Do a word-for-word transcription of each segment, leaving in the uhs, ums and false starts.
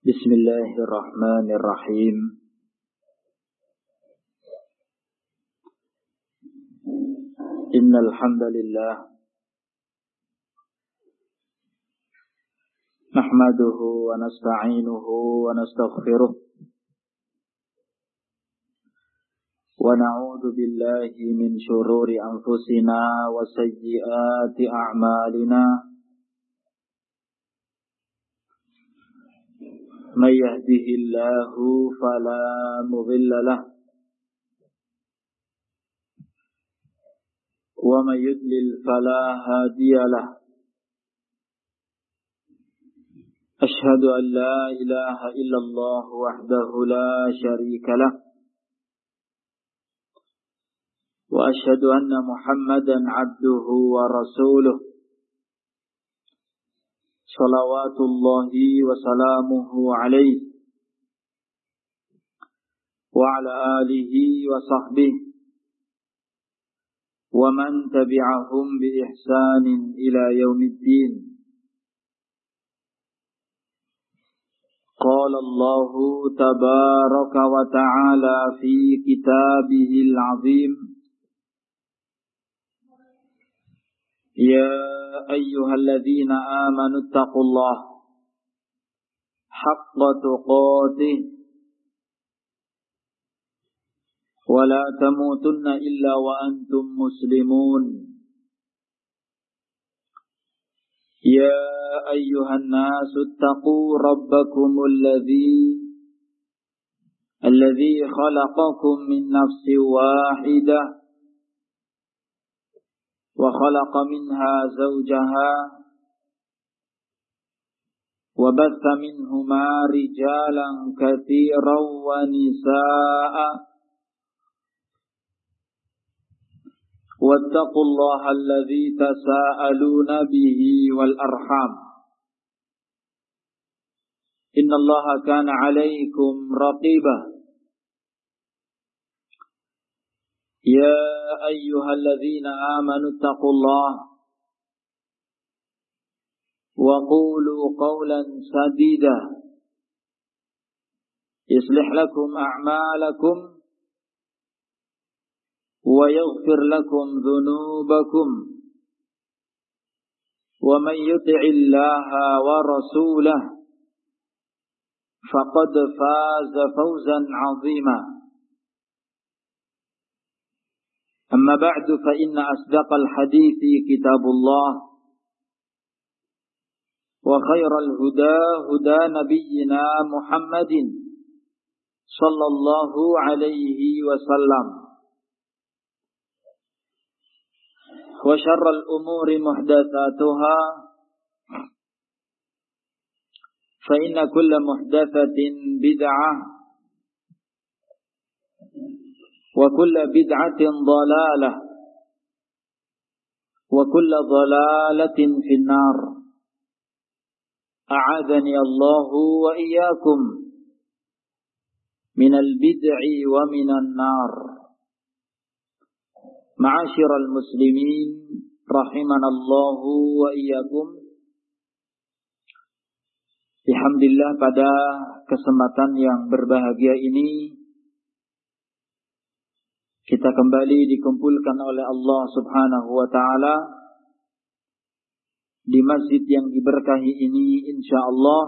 Bismillahirrahmanirrahim. Innal hamdalillah nahmaduhu wa nasta'inuhu wa nastaghfiruh wa na'udzu billahi min shururi anfusina wa sayyiati a'malina. من يهده الله فلا مضل له ومن يضلل فلا هادي له أشهد أن لا إله إلا الله وحده لا شريك له وأشهد أن محمدا عبده ورسوله salawatullahi wa salamuhu alaihi wa ala alihi wa sahbihi wa man tabi'ahum bi ihsanin ila yaumiddin. Qala Allahu tabaraka wa ta'ala fi kitabihil azim, Ya ayyuhalladzina amanu taqullaha haqqa tuqatih wa la tamutunna illa wa antum muslimun. Ya ayyuhan nasu taqu rabbakumul ladzi alladzi khalaqakum min nafsin wahidah وخلق منها زوجها وبث منهما رجالا كثيرا ونساء واتقوا الله الذي تساءلون به والأرحام إن الله كان عليكم رقيبا. يا أيها الذين آمنوا اتقوا الله وقولوا قولا سديدا يصلح لكم أعمالكم ويغفر لكم ذنوبكم ومن يطع الله ورسوله فقد فاز فوزا عظيما. أما بعد فإن أصدق الحديث كتاب الله وخير الهدى هدى نبينا محمد صلى الله عليه وسلم وشر الأمور محدثاتها فإن كل محدثة بدعة وكل بدعة ضلالة وكل ضلالة في النار. أعاذني الله وإياكم من البدع ومن النار. معاشر المسلمين رحمنا الله وإياكم. Alhamdulillah, pada kesempatan yang berbahagia ini kita kembali dikumpulkan oleh Allah Subhanahu wa ta'ala di masjid yang diberkahi ini, insyaallah,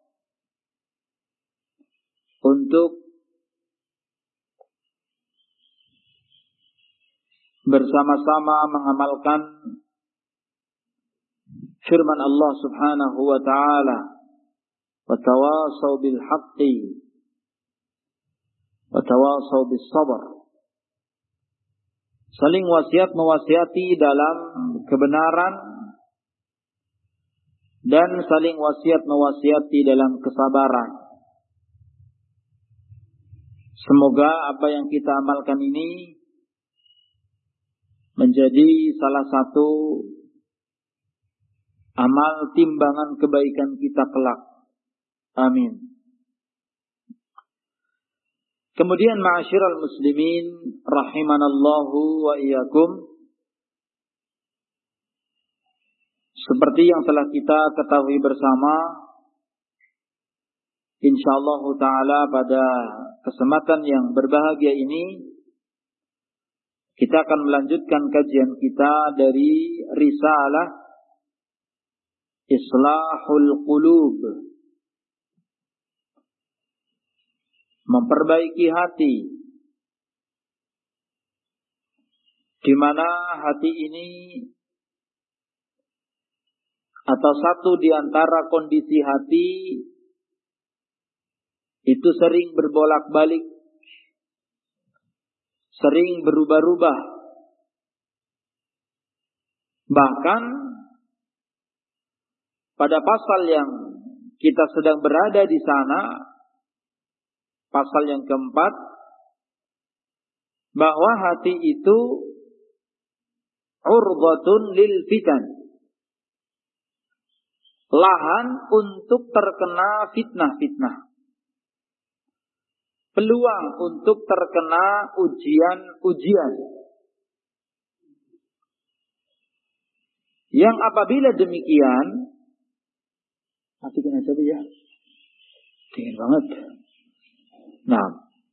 untuk bersama-sama mengamalkan firman Allah Subhanahu wa ta'ala, wa tawasaw bil haqqi wa tawasaw bis sabr. Saling wasiat mewasiati dalam kebenaran dan saling wasiat mewasiati dalam kesabaran. Semoga apa yang kita amalkan ini menjadi salah satu amal timbangan kebaikan kita kelak. Amin. Kemudian ma'asyiral muslimin rahimanallahu wa iyyakum, seperti yang telah kita ketahui bersama, Insyaallah ta'ala pada kesempatan yang berbahagia ini kita akan melanjutkan kajian kita dari risalah Islahul Qulub, memperbaiki hati, di mana hati ini atau satu di antara kondisi hati itu sering berbolak-balik, sering berubah-ubah. Bahkan pada pasal yang kita sedang berada di sana, pasal yang keempat, bahwa hati itu urdhatun lil fitan, lahan untuk terkena fitnah-fitnah, peluang untuk terkena ujian-ujian, yang apabila demikian, matikan aja ya, dingin banget. Nah,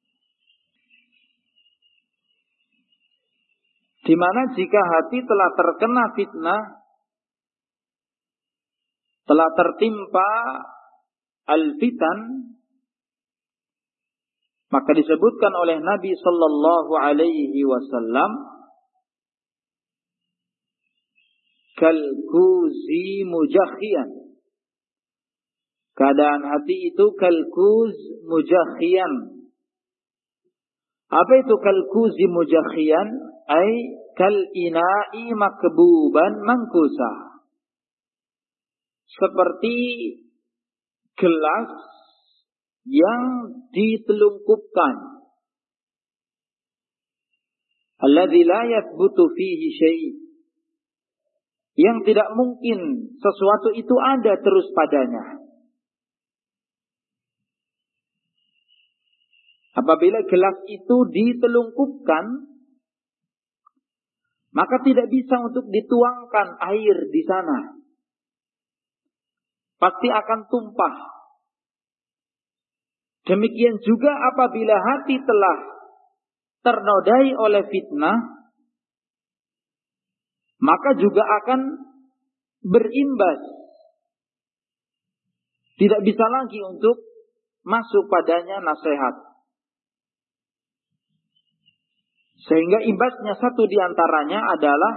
di mana jika hati telah terkena fitnah, telah tertimpa al-fitan, maka disebutkan oleh Nabi sallallahu alaihi wasallam, kalkuzi mujakhiyan. Keadaan hati itu kalkuz mujakhiyan. Apa itu kalkuzi mujakhiyan? Ay kal ina'i makbuban mangkusa. Seperti gelas yang ditelungkupkan, alladzi la yathbutu fihi syai', yang tidak mungkin sesuatu itu ada terus padanya. Apabila gelas itu ditelungkupkan, maka tidak bisa untuk dituangkan air di sana. Pasti akan tumpah. Demikian juga apabila hati telah ternodai oleh fitnah, maka juga akan berimbas. Tidak bisa lagi untuk masuk padanya nasihat. Sehingga imbasnya satu diantaranya adalah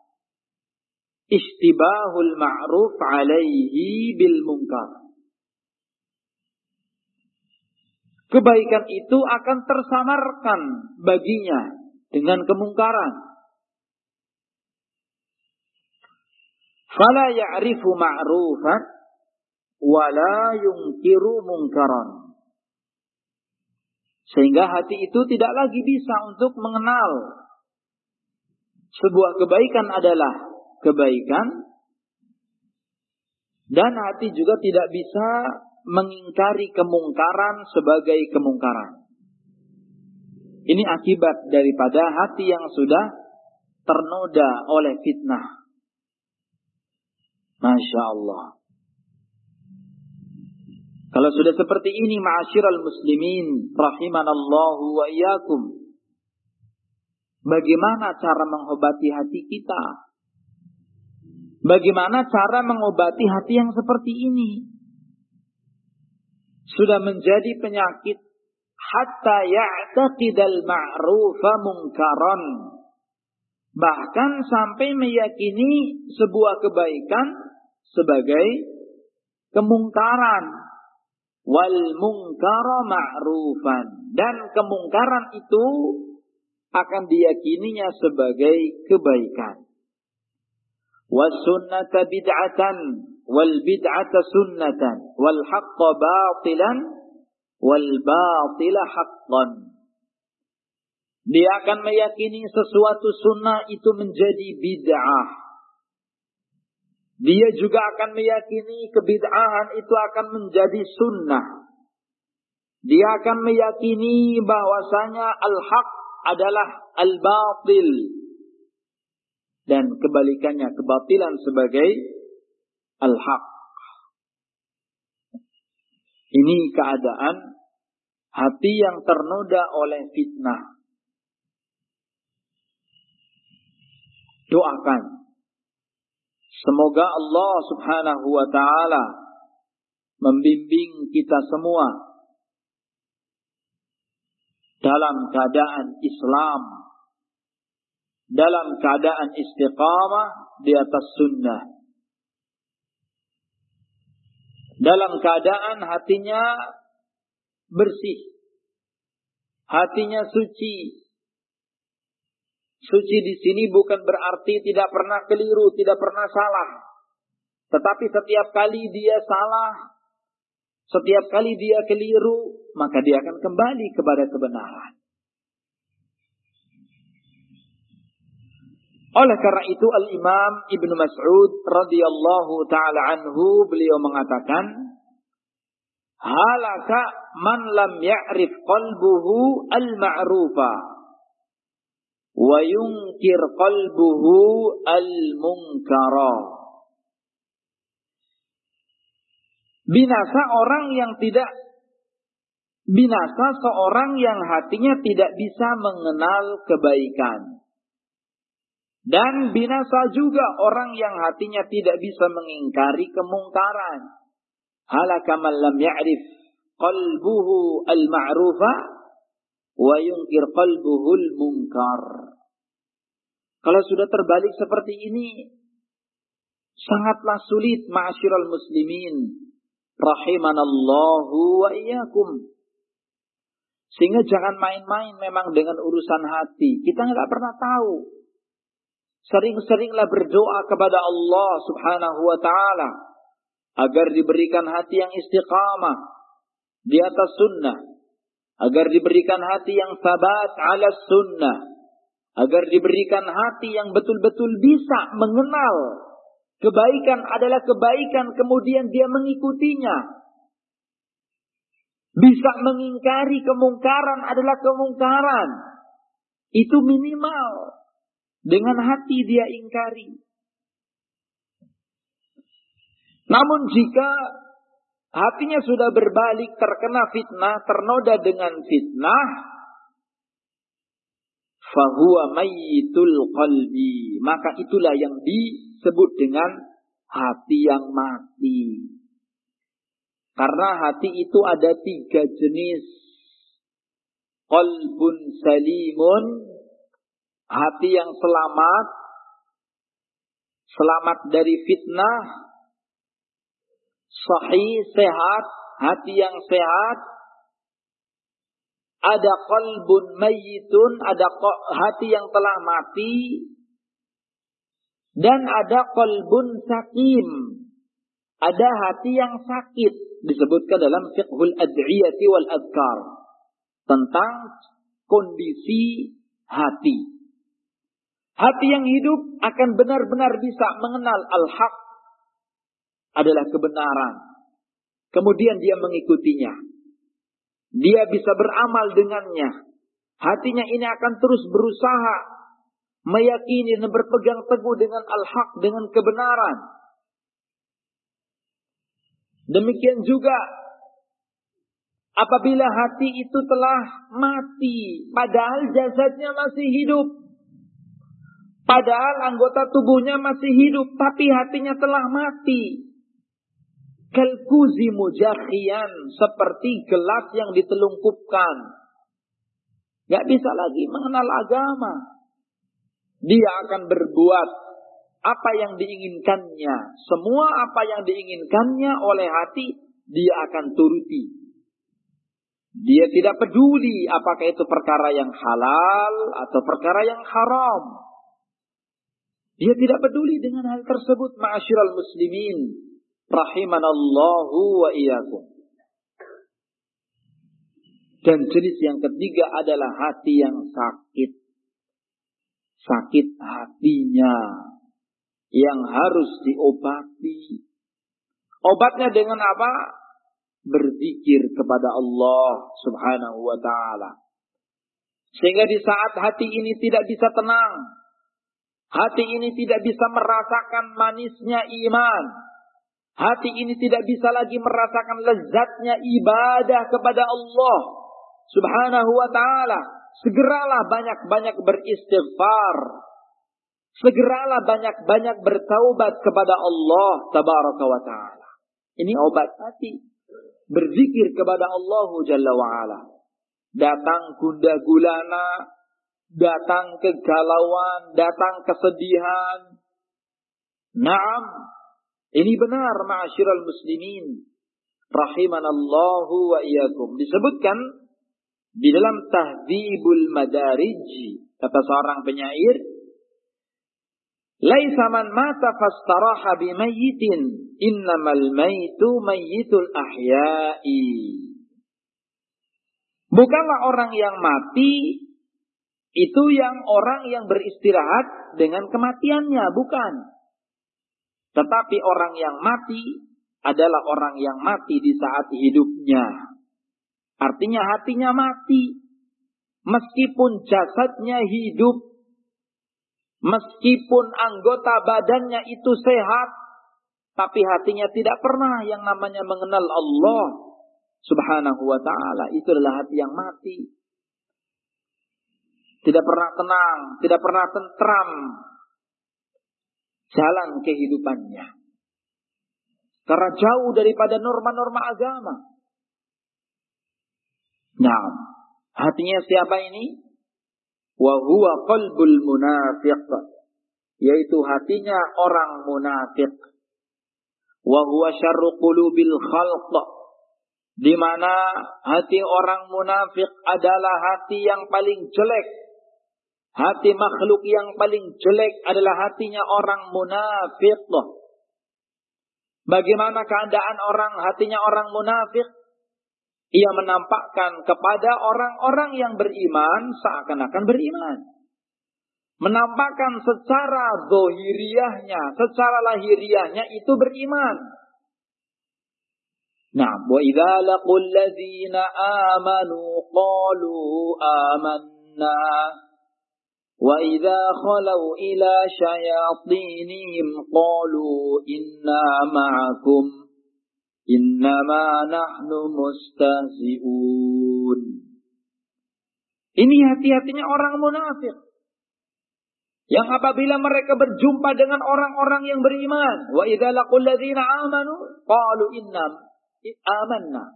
istibahul ma'ruf alaihi bil munkar. Kebaikan itu akan tersamarkan baginya dengan kemungkaran. Fala ya'rifu ma'rufan wala yunkiru munkaran. Sehingga hati itu tidak lagi bisa untuk mengenal sebuah kebaikan adalah kebaikan, dan hati juga tidak bisa mengingkari kemungkaran sebagai kemungkaran. Ini akibat daripada hati yang sudah ternoda oleh fitnah. Masya Allah. Kalau sudah seperti ini, ma'asyiral muslimin rahimanallahu wa iyyakum, bagaimana cara mengobati hati kita? Bagaimana cara mengobati hati yang seperti ini? Sudah menjadi penyakit hatta ya'taqidal ma'rufa munkaran. Bahkan sampai meyakini sebuah kebaikan sebagai kemungkaran. Wal munkara ma'rufan. Dan kemungkaran itu akan diyakininya sebagai kebaikan. Was sunnata bid'atan wal bid'ata sunnatan wal haqqa batilan wal batila haqqan. Dia akan meyakini sesuatu sunnah itu menjadi bid'ah. Dia juga akan meyakini kebid'ahan itu akan menjadi sunnah. Dia akan meyakini bahwasanya al-haq adalah al-batil. Dan kebalikannya, kebatilan sebagai al-haq. Ini Ini keadaan hati yang ternoda oleh fitnah. Doakan. Semoga Allah subhanahu wa ta'ala membimbing kita semua dalam keadaan Islam, dalam keadaan istiqamah di atas sunnah, dalam keadaan hatinya bersih, hatinya suci. Suci di sini bukan berarti tidak pernah keliru, tidak pernah salah. Tetapi setiap kali dia salah, setiap kali dia keliru, maka dia akan kembali kepada kebenaran. Oleh karena itu Al-Imam Ibnu Mas'ud radhiyallahu ta'ala anhu, beliau mengatakan, halaka man lam ya'rif qalbuhu al-ma'rufa wa yunkir qalbuhu al-munkara. Binasa orang yang tidak binasa seorang yang hatinya tidak bisa mengenal kebaikan. Dan binasa juga orang yang hatinya tidak bisa mengingkari kemungkaran. Halaka man lam ya'rif qalbuhu al-ma'rufa wa yunkir qalbuhu al-munkar. Kalau sudah terbalik seperti ini, sangatlah sulit, ma'asyiral muslimin rahimanallahu wa iyyakum. Sehingga jangan main-main memang dengan urusan hati. Kita nggak pernah tahu. Sering-seringlah berdoa kepada Allah subhanahu wa ta'ala agar diberikan hati yang istiqamah di atas sunnah, agar diberikan hati yang sabat ala sunnah, agar diberikan hati yang betul-betul bisa mengenal kebaikan adalah kebaikan, kemudian dia mengikutinya. Bisa mengingkari kemungkaran adalah kemungkaran. Itu minimal. Dengan hati dia ingkari. Namun jika hatinya sudah berbalik, terkena fitnah, ternoda dengan fitnah, fahuwa mayyitul qalbi, maka itulah yang disebut dengan hati yang mati. Karena hati itu ada tiga jenis. Qalbun salimun, hati yang selamat, selamat dari fitnah. Sahih, sehat, hati yang sehat. Ada qalbun mayyitun, ada hati yang telah mati. Dan ada qalbun sakim, ada hati yang sakit. Disebutkan dalam fiqhul ad'iyati wal adhkar tentang kondisi hati. Hati yang hidup akan benar-benar bisa mengenal al-haq adalah kebenaran. Kemudian dia mengikutinya. Dia bisa beramal dengannya. Hatinya ini akan terus berusaha meyakini dan berpegang teguh dengan al-haq, dengan kebenaran. Demikian juga apabila hati itu telah mati, padahal jasadnya masih hidup. Padahal anggota tubuhnya masih hidup, tapi hatinya telah mati. Kalkuzi mujakhian, seperti gelas yang ditelungkupkan. Gak bisa lagi mengenal agama. Dia akan berbuat apa yang diinginkannya. Semua apa yang diinginkannya oleh hati, dia akan turuti. Dia tidak peduli apakah itu perkara yang halal atau perkara yang haram. Dia tidak peduli dengan hal tersebut, ma'asyiral muslimin rahimanallahu wa iyyakum. Dan jenis yang ketiga adalah hati yang sakit. Sakit hatinya yang harus diobati. Obatnya dengan apa? Berzikir kepada Allah subhanahu wa ta'ala. Sehingga di saat hati ini tidak bisa tenang, hati ini tidak bisa merasakan manisnya iman, Hati ini tidak bisa lagi merasakan lezatnya ibadah kepada Allah Subhanahu wa ta'ala. Segeralah banyak-banyak beristighfar. Segeralah banyak-banyak bertaubat kepada Allah Tabaraka wa ta'ala. Ini obat hati. Berzikir kepada Allah Jalla wa ala. Datang gundah gulana, datang kegalauan, datang kesedihan. Naam, ini benar ma'asyiral muslimin. Rahimanallahu wa iyyakum. Disebutkan di dalam Tahdzibul Madarij, kata seorang penyair, laisa man mata fastaraha bimayyitin, innamal maitu mayyitul ahya'i. Bukanlah orang yang mati itu yang orang yang beristirahat dengan kematiannya, bukan. Tetapi orang yang mati adalah orang yang mati di saat hidupnya. Artinya hatinya mati. Meskipun jasadnya hidup, meskipun anggota badannya itu sehat, tapi hatinya tidak pernah yang namanya mengenal Allah Subhanahu wa ta'ala. Itu adalah hati yang mati. Tidak pernah tenang, tidak pernah tentram jalan kehidupannya. Karena jauh daripada norma-norma agama. Nah, hatinya siapa ini? Wa huwa qalbul munafiq. Yaitu hatinya orang munafik. Wa huwa syarru qulubil khalq. Di mana hati orang munafik adalah hati yang paling jelek. Hati makhluk yang paling jelek adalah hatinya orang munafik. Bagaimana keadaan orang hatinya orang munafik? Ia menampakkan kepada orang-orang yang beriman seakan-akan beriman. Menampakkan secara zahiriyahnya, secara lahiriahnya itu beriman. Nah, wa idza laqul ladzina amanu qalu amanna wa idza khalau ila syayatinihim qalu inna ma'akum innama nahnu mustahzi'un. Ini hati-hatinya orang munafik. Yang apabila mereka berjumpa dengan orang-orang yang beriman, wa idza laqul ladzina amanu qalu inna amanna.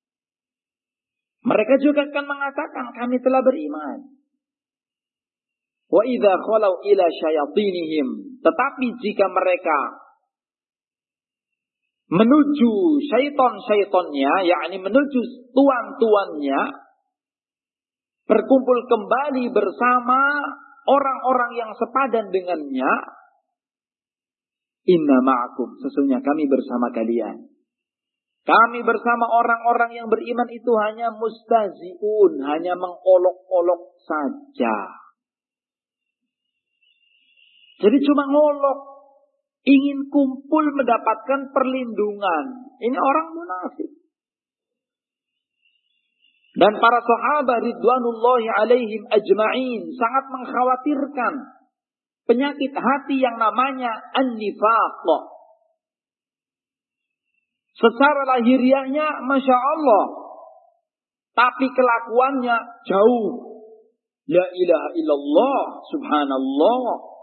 Mereka juga akan mengatakan kami telah beriman. Wa idza khalau ila syayatinihim, tetapi jika mereka menuju syaitan-syaitannya, yakni menuju tuan-tuannya, berkumpul kembali bersama orang-orang yang sepadan dengannya, inna ma'akum, sesungguhnya kami bersama kalian. Kami bersama orang-orang yang beriman itu hanya mustahzi'un, hanya mengolok-olok saja. Jadi cuma ngolok, ingin kumpul mendapatkan perlindungan. Ini orang munafik. Dan para sahabat ridwanullahi alaihim ajma'in sangat mengkhawatirkan penyakit hati yang namanya an-nifaq. Secara lahiriahnya Masya Allah, tapi kelakuannya jauh. La ilaha illallah, subhanallah.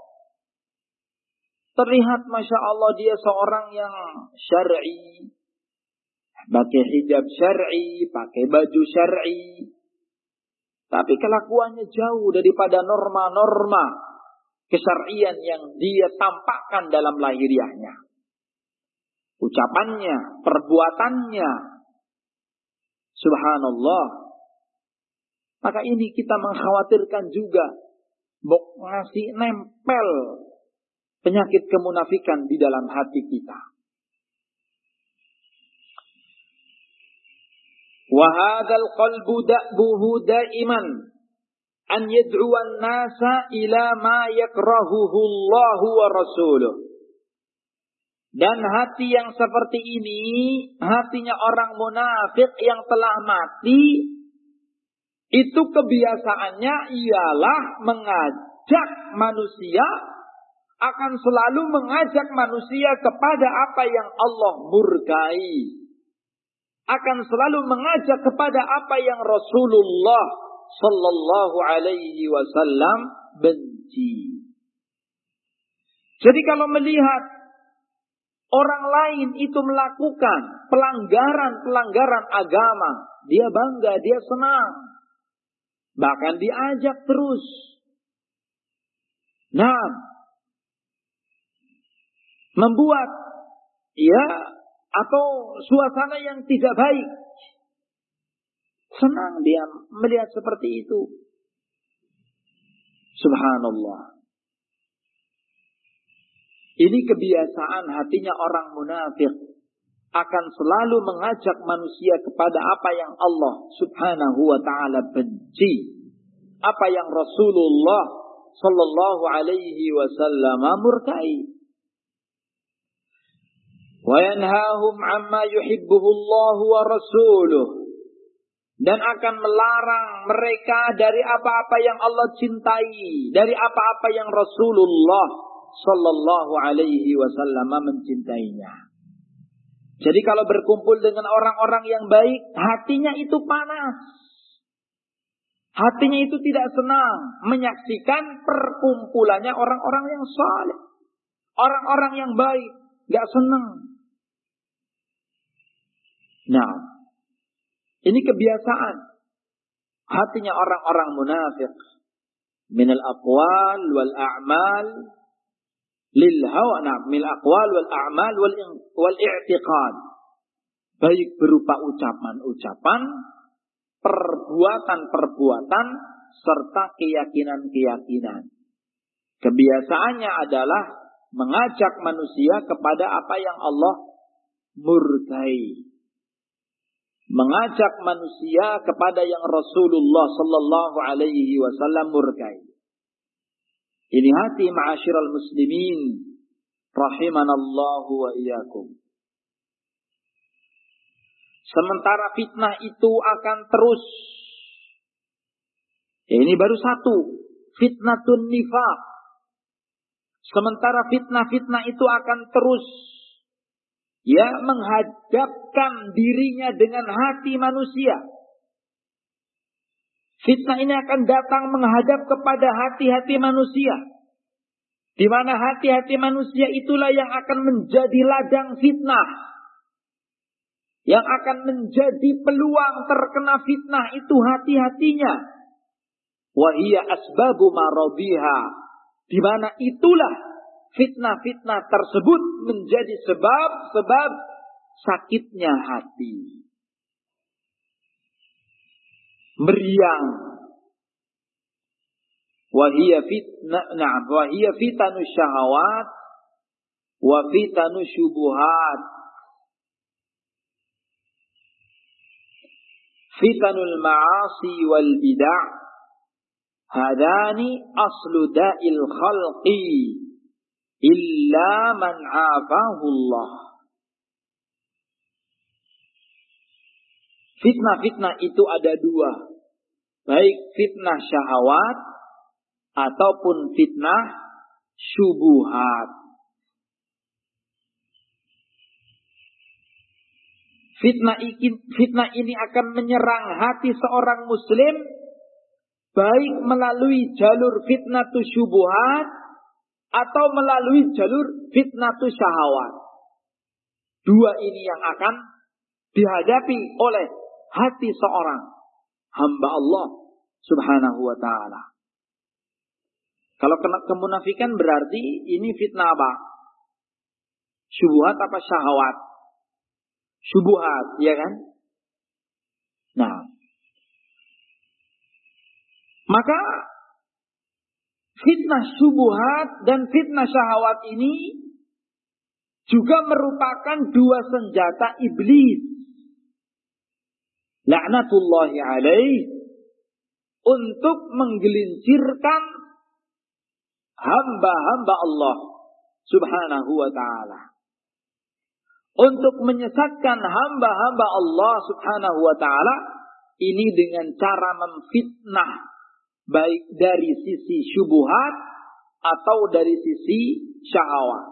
Terlihat Masya Allah dia seorang yang syar'i, pakai hijab syar'i, pakai baju syar'i. Tapi kelakuannya jauh daripada norma-norma kesyar'ian yang dia tampakkan dalam lahiriahnya. Ucapannya, perbuatannya. Subhanallah. Maka ini kita mengkhawatirkan juga. Bok ngasih nempel penyakit kemunafikan di dalam hati kita. Wa hadzal qalbu da'buhu da'iman an yad'uwa an-nasa ila ma yakrahuhu Allah wa rasuluh. Dan hati yang seperti ini, hatinya orang munafik yang telah mati, itu kebiasaannya ialah mengajak manusia akan selalu mengajak manusia kepada apa yang Allah murkai. Akan selalu mengajak kepada apa yang Rasulullah sallallahu alaihi wasallam benci. Jadi kalau melihat orang lain itu melakukan pelanggaran-pelanggaran agama, dia bangga, dia senang. Bahkan diajak terus. Nah, membuat ya atau suasana yang tidak baik. Senang dia melihat seperti itu. Subhanallah. Ini kebiasaan hatinya orang munafik. Akan selalu mengajak manusia kepada apa yang Allah subhanahu wa ta'ala benci. Apa yang Rasulullah sallallahu alaihi wasallam murkai. Wa yanhahum amma yuhibbuhu Allah wa rasuluh. Dan akan melarang mereka dari apa-apa yang Allah cintai. Dari apa-apa yang Rasulullah sallallahu alaihi wasallam mencintainya. Jadi kalau berkumpul dengan orang-orang yang baik, hatinya itu panas. Hatinya itu tidak senang menyaksikan perkumpulannya orang-orang yang saleh. Orang-orang yang baik, gak senang. Nah, ini kebiasaan hatinya orang-orang munafik. Minal aqwal wal a'mal lil hawa, nah, mil aqwal wal a'mal wal wal i'tiqad. Baik berupa ucapan-ucapan, perbuatan-perbuatan serta keyakinan-keyakinan. Kebiasaannya adalah mengajak manusia kepada apa yang Allah murkai. Mengajak manusia kepada yang Rasulullah sallallahu alaihi wasallam murkai. Ini hati ma'asyiral muslimin rahimanallahu wa iyyakum. Sementara fitnah itu akan terus. Ya, ini baru satu, fitnatun nifaq. Sementara fitnah-fitnah itu akan terus ya menghadapkan dirinya dengan hati manusia. Fitnah ini akan datang menghadap kepada hati-hati manusia. Di mana hati-hati manusia itulah yang akan menjadi ladang fitnah. Yang akan menjadi peluang terkena fitnah itu hati-hatinya. Wa hiya asbabu maradiha. Di mana itulah fitnah-fitnah tersebut menjadi sebab-sebab sakitnya hati. Meriang. Wahia fitnah, nah, wahia fitanu syahawat, wa fitanu syubuhat. Fitanul ma'asi wal bid'ah. Hadani aslu da'il khalqi illa man 'afahu Allah. Fitnah-fitnah itu ada dua. Baik fitnah syahwat ataupun fitnah syubuhat. Fitnah ini, fitnah ini akan menyerang hati seorang muslim baik melalui jalur fitnatu syubuhat atau melalui jalur fitnatu syahwat. Dua ini yang akan dihadapi oleh hati seorang hamba Allah subhanahu wa ta'ala. Kalau kena kemunafikan berarti ini fitnah apa? Syubhat apa syahwat? Syubhat, ya kan? Nah, maka fitnah syubhat dan fitnah syahwat ini juga merupakan dua senjata iblis. Laknatullahi alaih, untuk menggelincirkan hamba-hamba Allah subhanahu wa ta'ala. Untuk menyesatkan hamba-hamba Allah subhanahu wa ta'ala. Ini dengan cara memfitnah. Baik dari sisi syubhat atau dari sisi syahwat.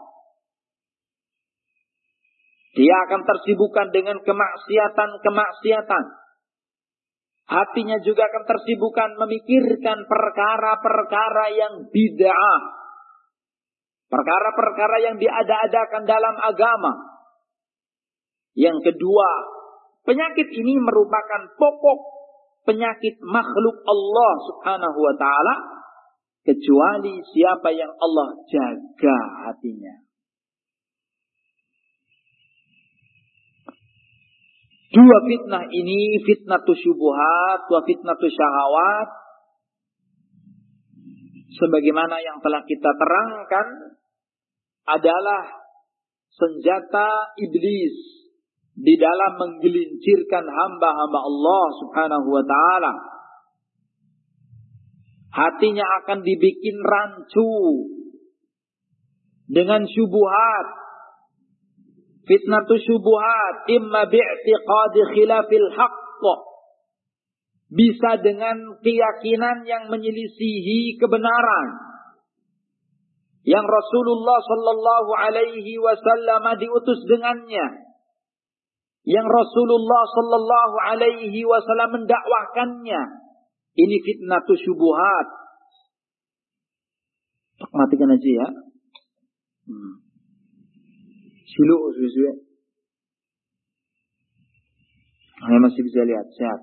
Dia akan tersibukkan dengan kemaksiatan-kemaksiatan. Hatinya juga akan tersibukkan memikirkan perkara-perkara yang bid'ah. Perkara-perkara yang diada-adakan dalam agama. Yang kedua, penyakit ini merupakan pokok penyakit makhluk Allah subhanahu wa ta'ala. Kecuali siapa yang Allah jaga hatinya. Dua fitnah ini, fitnatus syubuhat wa fitnatus syahawat, sebagaimana yang telah kita terangkan, adalah senjata iblis di dalam menggelincirkan hamba-hamba Allah subhanahu wa ta'ala. Hatinya akan dibikin rancu dengan syubuhat. Fitnatus syubuhat imma bi'tiqadi khilafil haqq, bisa dengan keyakinan yang menyelisihi kebenaran yang Rasulullah sallallahu alaihi wasallam diutus dengannya, yang Rasulullah sallallahu alaihi wasallam mendakwahkannya. Ini fitnatus syubuhat. Matikan aja ya. Hmm. Siluk suwe-suwe. Saya masih bisa lihat, sehat.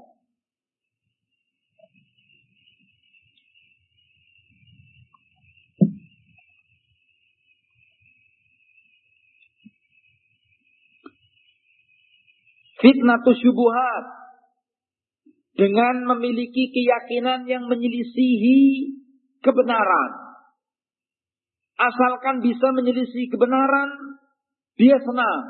Fitnatus syubuhat, dengan memiliki keyakinan yang menyelisihi kebenaran. Asalkan bisa menyelisihi kebenaran, dia senang.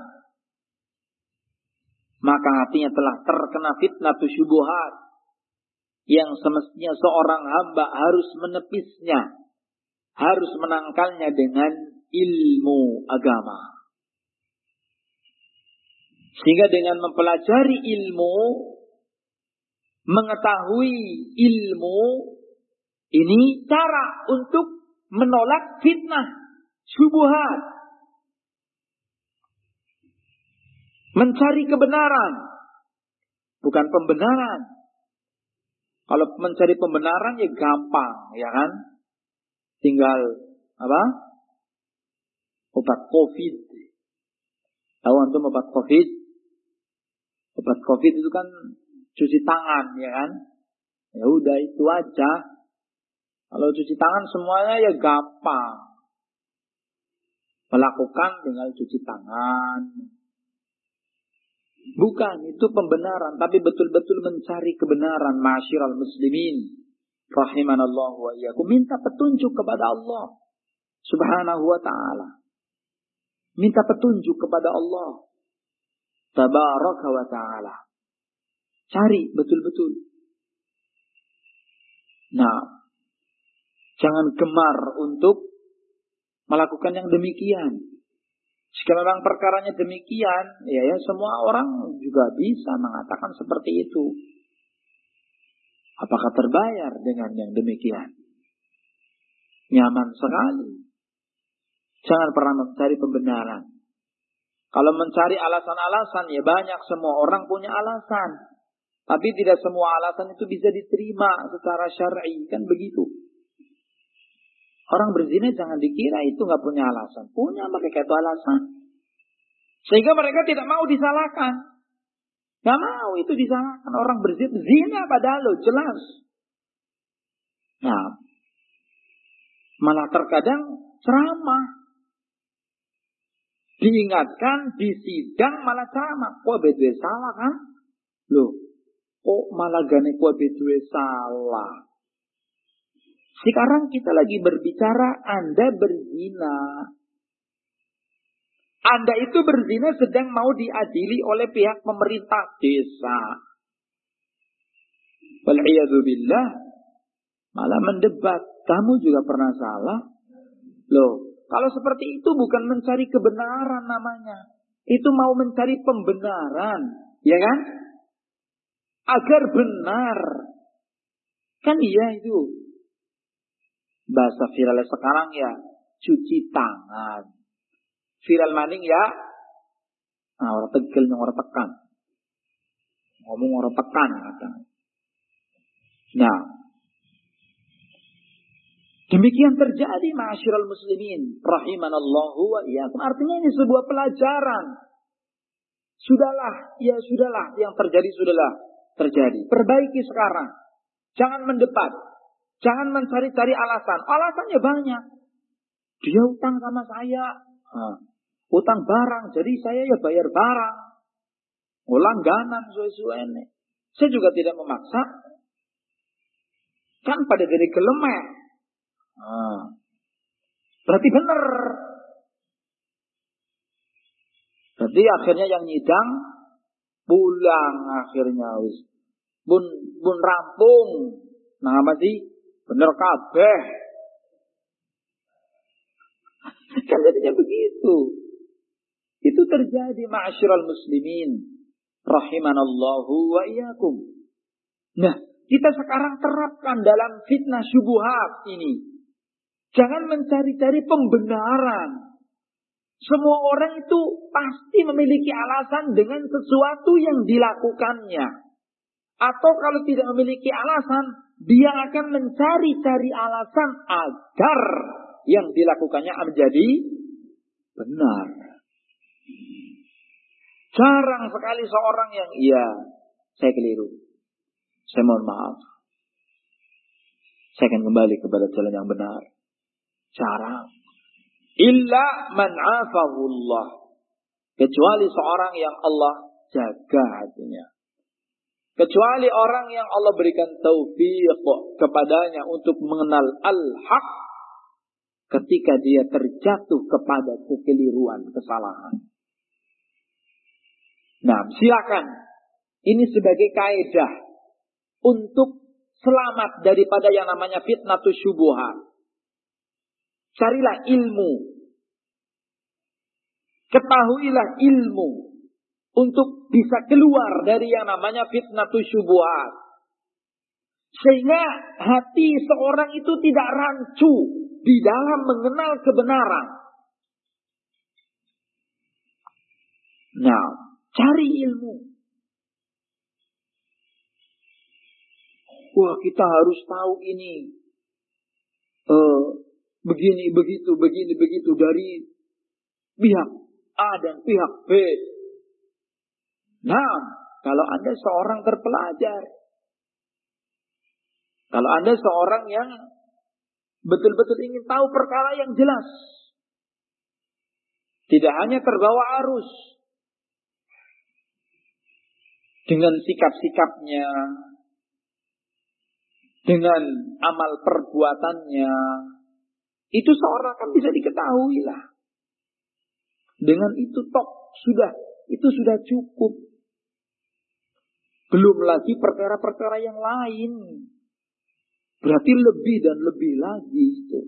Maka hatinya telah terkena fitnatus syubuhat, yang semestinya seorang hamba harus menepisnya, harus menangkalnya dengan ilmu agama. Sehingga dengan mempelajari ilmu, mengetahui ilmu, ini cara untuk menolak fitnah syubuhat. Mencari kebenaran, bukan pembenaran. Kalau mencari pembenaran ya gampang, ya kan? Tinggal apa? Obat COVID. Tahu antum obat COVID? Obat COVID itu kan cuci tangan, ya kan? Ya udah itu aja. Kalau cuci tangan semuanya ya gampang. Melakukan tinggal cuci tangan. Bukan, itu pembenaran, tapi betul-betul mencari kebenaran. Ma'asyiral muslimin rahimanallahu wa iyyakum, minta petunjuk kepada Allah subhanahu wa ta'ala. Minta petunjuk kepada Allah tabaraka wa ta'ala. Cari betul-betul. Nah, jangan gemar untuk melakukan yang demikian. Jika memang perkaranya demikian, ya, ya semua orang juga bisa mengatakan seperti itu. Apakah terbayar dengan yang demikian? Nyaman sekali. Jangan pernah mencari pembenaran. Kalau mencari alasan-alasan, ya banyak, semua orang punya alasan. Tapi tidak semua alasan itu bisa diterima secara syar'i, kan begitu. Orang berzina jangan dikira itu nggak punya alasan. Punya, mereka itu alasan. Sehingga mereka tidak mau disalahkan. Nggak mau itu disalahkan. Orang berzina, zina padahal lo jelas. Nah, malah terkadang ceramah. Diingatkan, disidang malah ceramah. Kok bedwe salah kan? Loh, kok malah gane kok bedwe salah? Sekarang kita lagi berbicara Anda berzina. Anda itu berzina sedang mau diadili oleh pihak pemerintah desa. Wal'iyadzubillah. Malah mendebat. Kamu juga pernah salah. Loh, kalau seperti itu bukan mencari kebenaran namanya. Itu mau mencari pembenaran. Ya kan? Agar benar. Kan iya itu. Bahasa viralnya sekarang ya cuci tangan. Viral maning ya. Nah, orang tegel yang orang tekan. Ngomong orang tekan katanya. Nah, demikian terjadi ma'asyiral muslimin rahimanallahu wa iyyakum. Artinya ini sebuah pelajaran. Sudahlah, ya sudahlah, yang terjadi sudahlah terjadi. Perbaiki sekarang. Jangan mendebat. Jangan mencari-cari alasan. Alasannya banyak. Dia utang sama saya. Nah, utang barang, jadi saya ya bayar barang. Langganan sesuai ini. Saya juga tidak memaksa. Kan pada diri gelemek. Nah, berarti benar. Berarti akhirnya yang nyidang pulang akhirnya wis. Bun bun rampung. Nah apa sih? Bener kabeh. Kan jadinya begitu. Itu terjadi ma'asyiral muslimin rahimanallahu wa iyyakum. Nah, kita sekarang terapkan dalam fitnah syubuhat ini. Jangan mencari-cari pembenaran. Semua orang itu pasti memiliki alasan dengan sesuatu yang dilakukannya. Atau kalau tidak memiliki alasan, dia akan mencari-cari alasan agar yang dilakukannya menjadi benar. Jarang sekali seorang yang, iya, saya keliru. Saya mohon maaf. Saya akan kembali kepada jalan yang benar. Jarang. Illa man afahullah. Kecuali seorang yang Allah jaga hatinya. Kecuali orang yang Allah berikan taufiq kepadanya untuk mengenal al-haq ketika dia terjatuh kepada kekeliruan, kesalahan. Nah, silakan. Ini sebagai kaidah untuk selamat daripada yang namanya fitnatus syubuhat. Carilah ilmu. Ketahuilah ilmu untuk bisa keluar dari yang namanya fitnatus syubuhat. Sehingga hati seorang itu tidak rancu di dalam mengenal kebenaran. Nah, cari ilmu. Wah, kita harus tahu ini. Uh, begini, begitu, begini, begitu. Dari pihak A dan pihak B. Nah, kalau Anda seorang terpelajar. Kalau Anda seorang yang betul-betul ingin tahu perkara yang jelas. Tidak hanya terbawa arus. Dengan sikap-sikapnya. Dengan amal perbuatannya. Itu seorang kan bisa diketahui lah. Dengan itu tok sudah. Itu sudah cukup. Belum lagi perkara-perkara yang lain. Berarti lebih dan lebih lagi itu.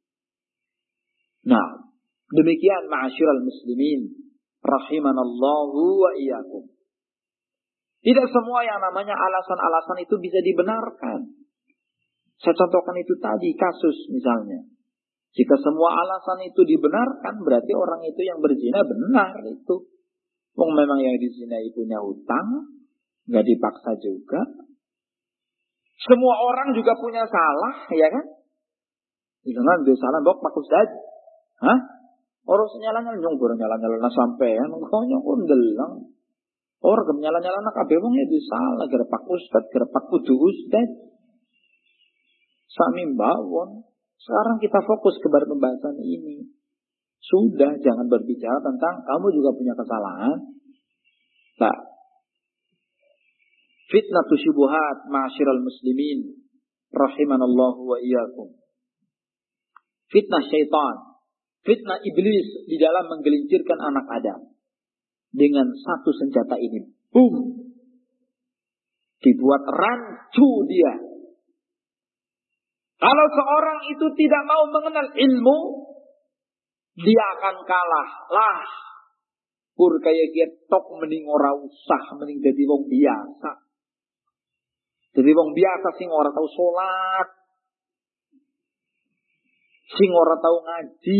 Nah, demikian ma'asyiral muslimin rahimanallahu wa iyyakum. Tidak semua yang namanya alasan-alasan itu bisa dibenarkan. Saya contohkan itu tadi, kasus misalnya. Jika semua alasan itu dibenarkan, berarti orang itu yang berzina benar itu. Wong memang yang dizinai punya hutang, nggak dipaksa juga. Semua orang juga punya salah, ya kan? Jangan dia salah, bok pak Ustaz. Hah? Orang nyala-nyala nyong baru nyala-nyala sampean, kok nyong undelang. Orang nyala-nyala nak kabeh wong itu salah, gara pak Ustaz, gara pak kudu Ustaz. Sami mbawon. Sekarang kita fokus kepada pembahasan ini. Sudah, jangan berbicara tentang kamu juga punya kesalahan. Nah, fitnatus syubuhat ma'asyiral muslimin rahimanallahu wa iyyakum. Fitnah syaitan, fitnah iblis di dalam menggelincirkan anak Adam. Dengan satu senjata ini, boom, dibuat rancu dia. Kalau seorang itu tidak mau mengenal ilmu, dia akan kalah. Lah, pur kaya ketok mending ora usah, mending jadi wong biasa. Jadi wong biasa sing ora tahu salat. Sing ora tau ngaji.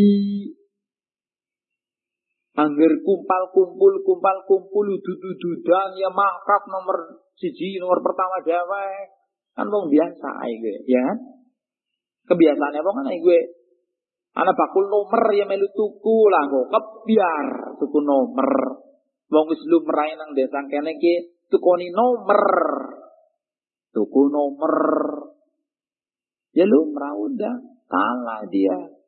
Angger kumpal kumpul kumpal kumpul dudu-dudan ya makrab nomor siji nomor pertama dewe. Kan wong biasa ae ya kan? Kebiasaane wong kan gue. Ana bakul nomor ya melu tuku lah kok kebiar tuku nomor. Wong wis lumrah nang desa kene iki tukoni nomor. Tuku nomor. Ya lumrah udah kalah dia.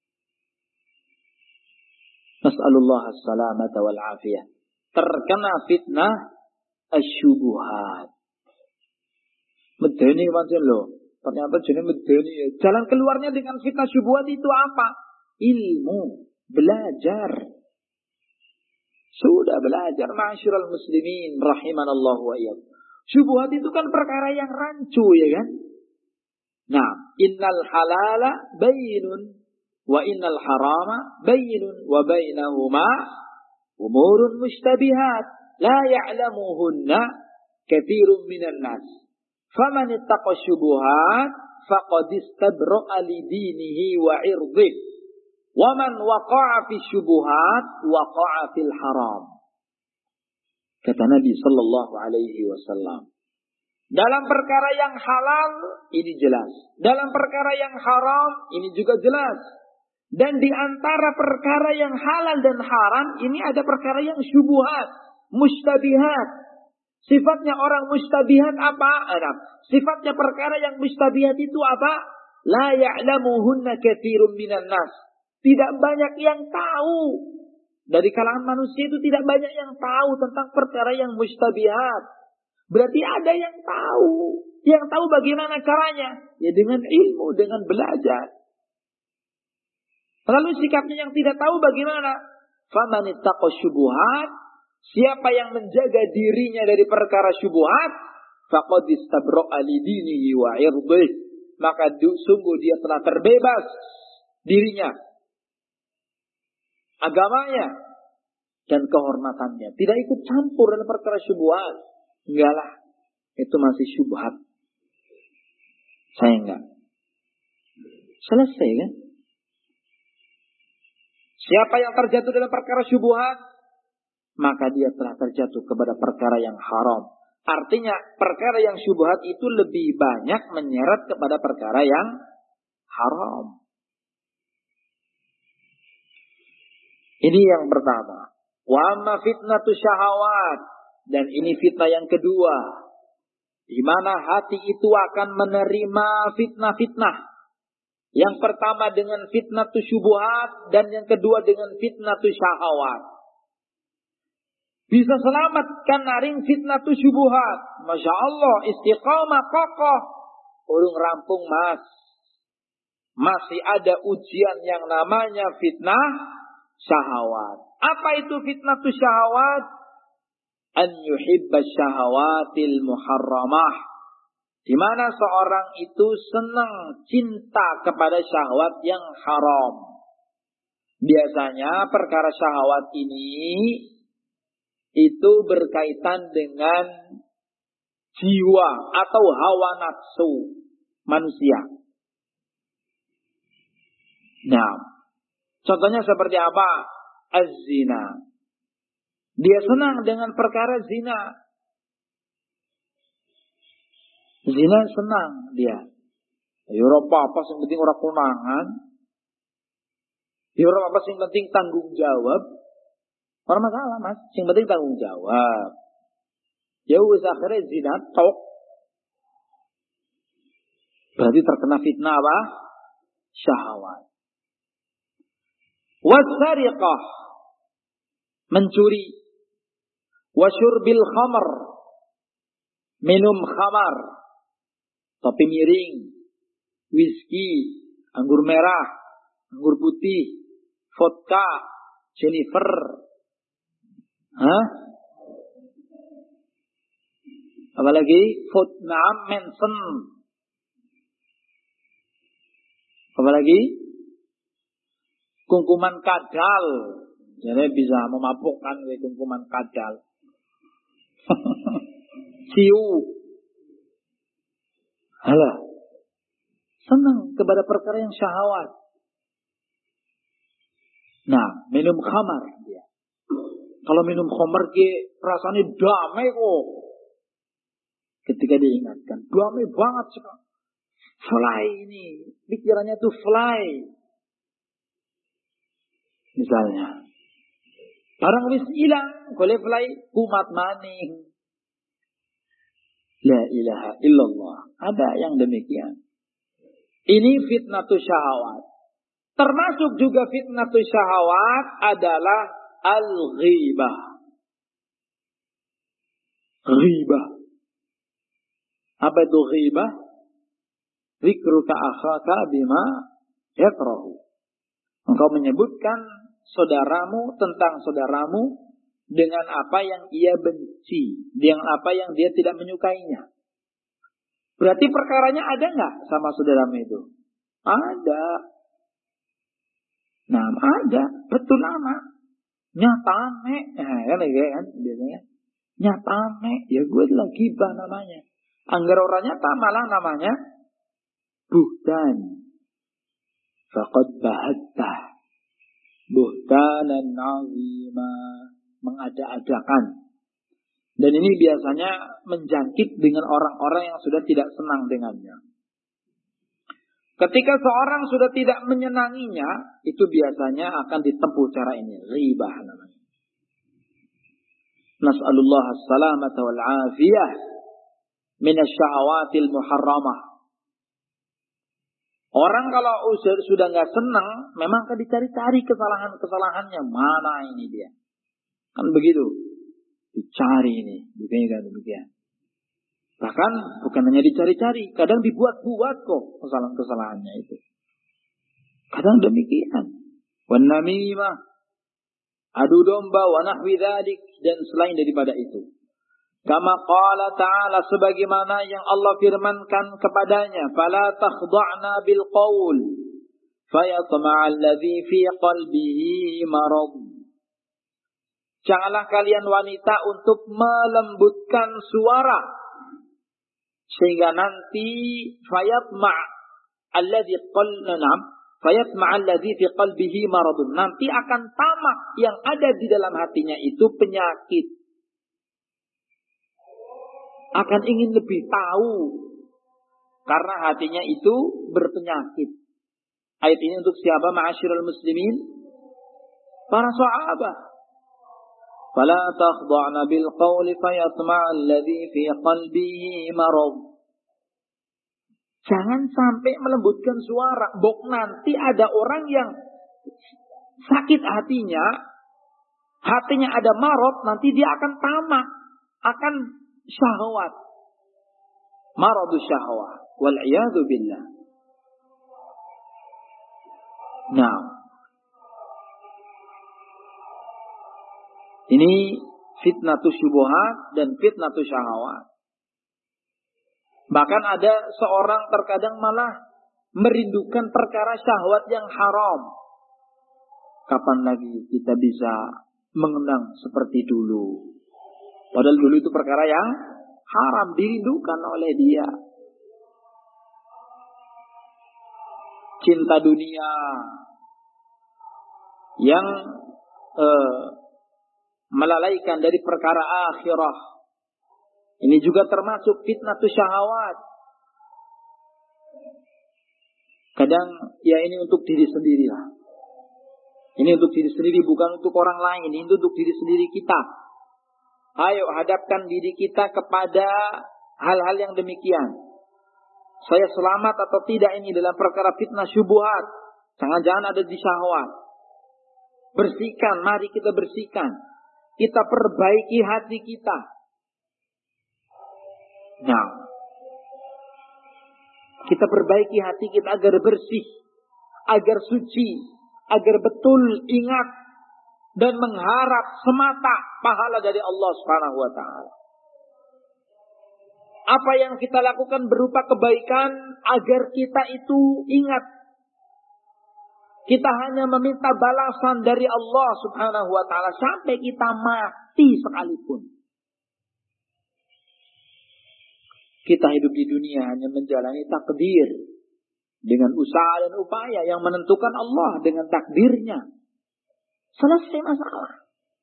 Nas'alullah as-salamata wal afiyah. Terkena fitnah asyubuhat. Medeni macam lo. Ternyata jenis medeni ya. Jalan keluarnya dengan fitnah syubuhat itu apa? Ilmu. Belajar. Sudah belajar. Ma'asyiral muslimin. Rahimanallahu wa iyyakum. Syubuhat itu kan perkara yang rancu ya kan? Nah. Innal halala bayinun. Wa innal harama bayyinun wa bainahuma umurun mushtabihat la ya'lamuhunna katsirun minan nas faman ittaqa syubuhat faqad istabra'a li dinihi wa 'irdihi wa man waqa'a fi syubuhat waqa'a fil haram. Kata Nabi sallallahu alaihi wasallam, dalam perkara yang halal ini jelas, dalam perkara yang haram ini juga jelas. Dan di antara perkara yang halal dan haram, ini ada perkara yang syubuhat, mustabihat. Sifatnya orang mustabihat apa? Nah, sifatnya perkara yang mustabihat itu apa? La ya'lamuhunna katsirun minan nas. Tidak banyak yang tahu. Dari kalangan manusia itu tidak banyak yang tahu tentang perkara yang mustabihat. Berarti ada yang tahu. Yang tahu bagaimana caranya? Ya dengan ilmu, dengan belajar. Lalu sikapnya yang tidak tahu bagaimana? Faman ittaqa syubuhat, siapa yang menjaga dirinya dari perkara syubuhat, faqad istabra'a li dinihi wa 'irdihi, maka sungguh dia telah terbebas dirinya, agamanya dan kehormatannya. Tidak ikut campur dalam perkara syubuhat. Enggak lah, itu masih syubhat. Saya enggak. Selesai kan? Siapa yang terjatuh dalam perkara syubhat, maka dia telah terjatuh kepada perkara yang haram. Artinya perkara yang syubhat itu lebih banyak menyeret kepada perkara yang haram. Ini yang pertama. Wa amma fitnatu syahawat, dan ini fitnah yang kedua, di mana hati itu akan menerima fitnah-fitnah. Yang pertama dengan fitnah tu syubuhat, dan yang kedua dengan fitnah tu syahawat. Bisa selamatkan naring fitnah tu syubuhat. Masya Allah, istiqamah kokoh. Urung rampung mas. Masih ada ujian yang namanya fitnah syahawat. Apa itu fitnah tu syahawat? An yuhibba syahawatil muharramah. Di mana seorang itu senang cinta kepada syahwat yang haram. Biasanya perkara syahwat ini itu berkaitan dengan jiwa atau hawa nafsu manusia. Nah, contohnya seperti apa? Az-zina. Dia senang dengan perkara zina. Zina senang dia. Ya ora apa-apa sing penting ora konangan. Ya ora apa-apa sing penting tanggung jawab. Ora masalah, Mas. Sing penting tanggung jawab. Ya wis akhirnya zina tok. Berarti terkena fitnah apa? Syahwat. Wasariqah, mencuri. Wasyurbil khamr, minum khamar. Topi miring, whisky, anggur merah, anggur putih, vodka, Jennifer, hah? Apalagi Vietnam Manson, apalagi kungkuman kadal, jadi bisa memabukkan kungkuman kadal, ciu. Halah, senang kepada perkara yang syahwat. Nah, minum khamar dia. Kalau minum khamar ke rasanya damai kok. Ketika diingatkan, damai banget sekarang. Fly ini, pikirannya tuh fly. Misalnya, barang wis hilang, boleh fly, kumat maning. La ilaha illallah. Ada yang demikian. Ini fitnatus syahwat. Termasuk juga fitnatus syahwat adalah al-ghibah. Ghibah. Apa itu ghibah? Zikruka akhaka bima yakrahu. Engkau menyebutkan saudaramu tentang saudaramu dengan apa yang ia benci, dengan apa yang dia tidak menyukainya. Berarti perkaranya ada nggak sama saudaramu itu? Ada. Nah, ada, betul lama. Nyatane, nah, kan kan biasanya. Nyatane, ya gue lagi bah namanya. Anggar orang nyata malah namanya buhtan. Faqad bahattah. Buhtanan azima. Mengada-adakan. Dan ini biasanya menjangkit dengan orang-orang yang sudah tidak senang dengannya. Ketika seorang sudah tidak menyenanginya, itu biasanya akan ditempuh cara ini. Ghibah namanya. Nas'alullah as-salamata wal-afiyah minasyahawatil muharramah. Orang kalau sudah nggak senang, memang akan dicari-cari kesalahan-kesalahannya. Mana ini dia? Kan begitu. Dicari ini. Demikian, demikian. Bahkan bukan hanya dicari-cari. Kadang dibuat-buat kok kesalahan-kesalahannya itu. Kadang demikian. Wan namimah. Adu domba wa nahwi dzalik. Dan selain daripada itu. Kama qala ta'ala. Sebagaimana yang Allah firmankan kepadanya. Fala takhda'na bil qawl. Fayatma'al ladzi fi qalbihi marad. Janganlah kalian wanita untuk melembutkan suara. Sehingga nanti fayatma' alladzi qalnam fayatma' alladzi fi qalbihi maradun. Nanti akan tamak yang ada di dalam hatinya itu penyakit. Akan ingin lebih tahu. Karena hatinya itu berpenyakit. Ayat ini untuk siapa? Ma'asyiral muslimin? Para sahabat. Fala takhda'na bil qawli fayatma'al ladzi fi qalbihi marad. Jangan sampai melembutkan suara. Bok nanti ada orang yang sakit hatinya, hatinya ada marad, nanti dia akan tamak, akan syahwat. Maradus syahwat. Wal iyadu billah. Nah, ini fitnatus syubuhat dan fitnatus syahwat. Bahkan ada seorang terkadang malah merindukan perkara syahwat yang haram. Kapan lagi kita bisa mengenang seperti dulu? Padahal dulu itu perkara yang haram dirindukan oleh dia. Cinta dunia yang eh, melalaikan dari perkara akhirah. Ini juga termasuk fitnatus syahwat. Kadang ya ini untuk diri sendiri lah. Ini untuk diri sendiri, bukan untuk orang lain. Ini untuk diri sendiri kita. Ayo hadapkan diri kita kepada hal-hal yang demikian. Saya selamat atau tidak ini dalam perkara fitnah syubuhat. Jangan-jangan ada di syahwat. Bersihkan, mari kita bersihkan. Kita perbaiki hati kita. Nah, kita perbaiki hati kita agar bersih, agar suci, agar betul ingat dan mengharap semata pahala dari Allah Subhanahu wa taala. Apa yang kita lakukan berupa kebaikan agar kita itu ingat. Kita hanya meminta balasan dari Allah Subhanahu wa taala sampai kita mati sekalipun. Kita hidup di dunia hanya menjalani takdir dengan usaha dan upaya yang menentukan Allah dengan takdirnya. Selesai masalah.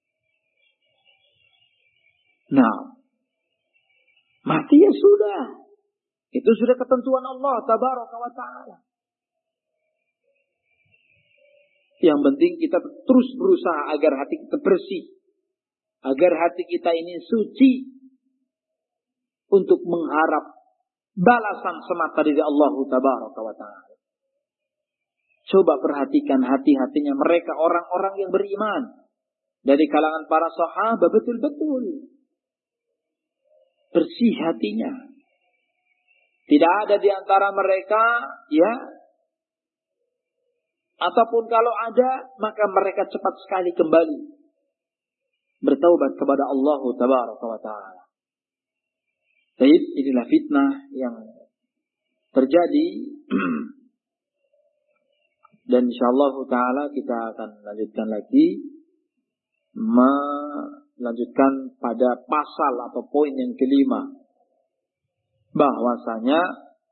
Nah, mati ya sudah. Itu sudah ketentuan Allah Tabaraka wa Ta'ala. Yang penting kita terus berusaha agar hati kita bersih. Agar hati kita ini suci. Untuk mengharap balasan semata dari Allah Tabaraka wa Ta'ala. Coba perhatikan hati-hatinya mereka orang-orang yang beriman. Dari kalangan para sahabat betul-betul. Bersih hatinya. Tidak ada di antara mereka, ya. Ataupun kalau ada, maka mereka cepat sekali kembali bertaubat kepada Allah Tabaraka wa Ta'ala. Baik, inilah fitnah yang terjadi. Dan insyaallah Ta'ala kita akan lanjutkan lagi. Melanjutkan pada pasal atau poin yang kelima. Bahwasanya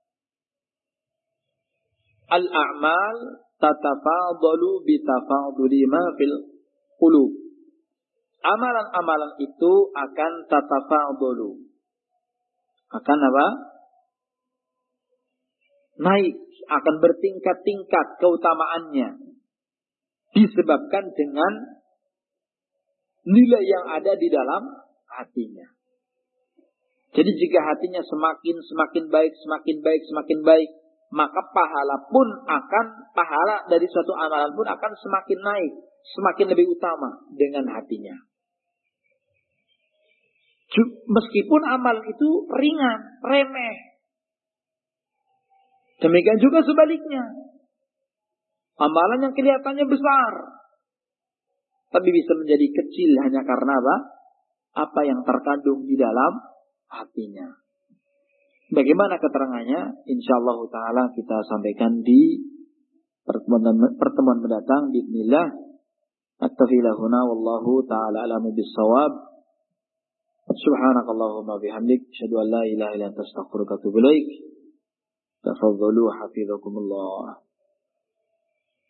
al-a'mal tatafadalu bitafaduli ma fil qulub. Amalan-amalan itu akan tatafadalu. Akan apa? Naik, akan bertingkat-tingkat keutamaannya. Disebabkan dengan nilai yang ada di dalam hatinya. Jadi jika hatinya semakin semakin baik, semakin baik, semakin baik, maka pahala pun akan, pahala dari suatu amalan pun akan semakin naik, semakin lebih utama dengan hatinya. Meskipun amal itu ringan, remeh. Demikian juga sebaliknya. Amalan yang kelihatannya besar, tapi bisa menjadi kecil hanya karena apa? Apa yang terkandung di dalam hatinya. Bagaimana keterangannya? Insyaallah Ta'ala kita sampaikan di pertemuan, pertemuan mendatang. Bismillah. At-tafilahuna wallahu ta'ala alamu bis-sawab. Subhanakallahumma bihamdik. Asyhadu an la ilaha illa anta astaghfiruka wa atubu ilaik. Tafadhalu hafizakumullah.